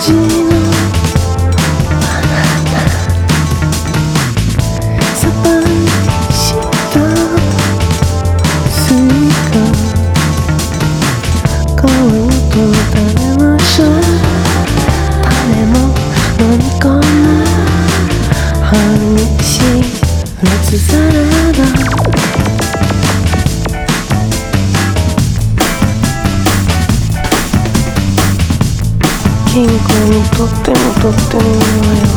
味のバナナさっぱりしたスイカ皮ごと食べましょう種も飲み込む激しい夏サラダ健康にとってもとってもいいわよ。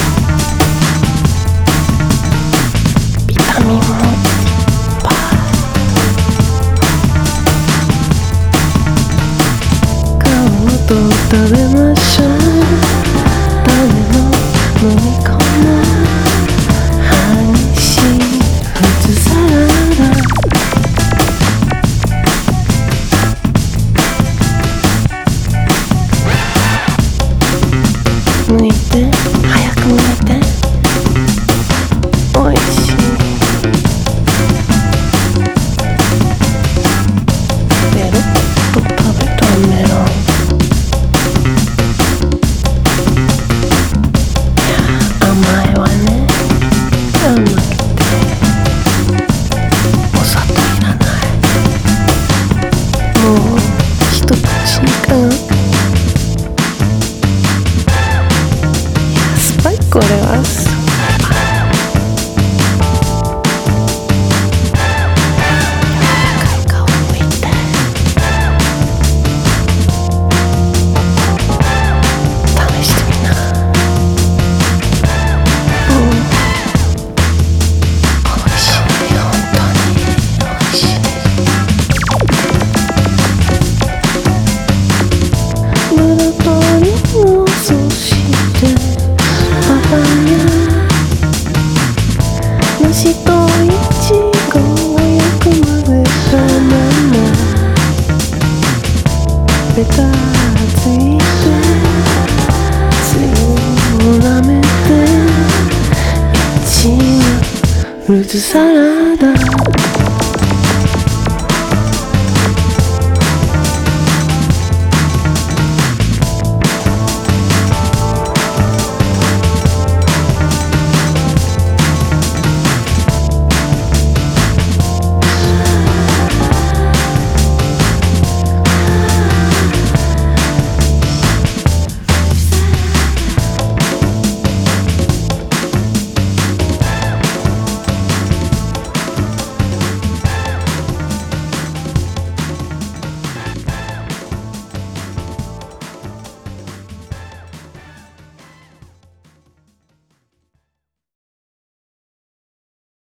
ビタミンもいっぱい。皮ごと食べましょう種も飲み込む激しい夏サラダ剥いて早く剥いておいしいペロッと食べたメロン甘いわね甘くてお砂糖いらないもう一口いかがこれはすごい皮むいて試してみなおいしい本当においしいブルトリのそして梨とイチゴをよく混ぜたままベタついてつゆをなめて1はフルーツサラダ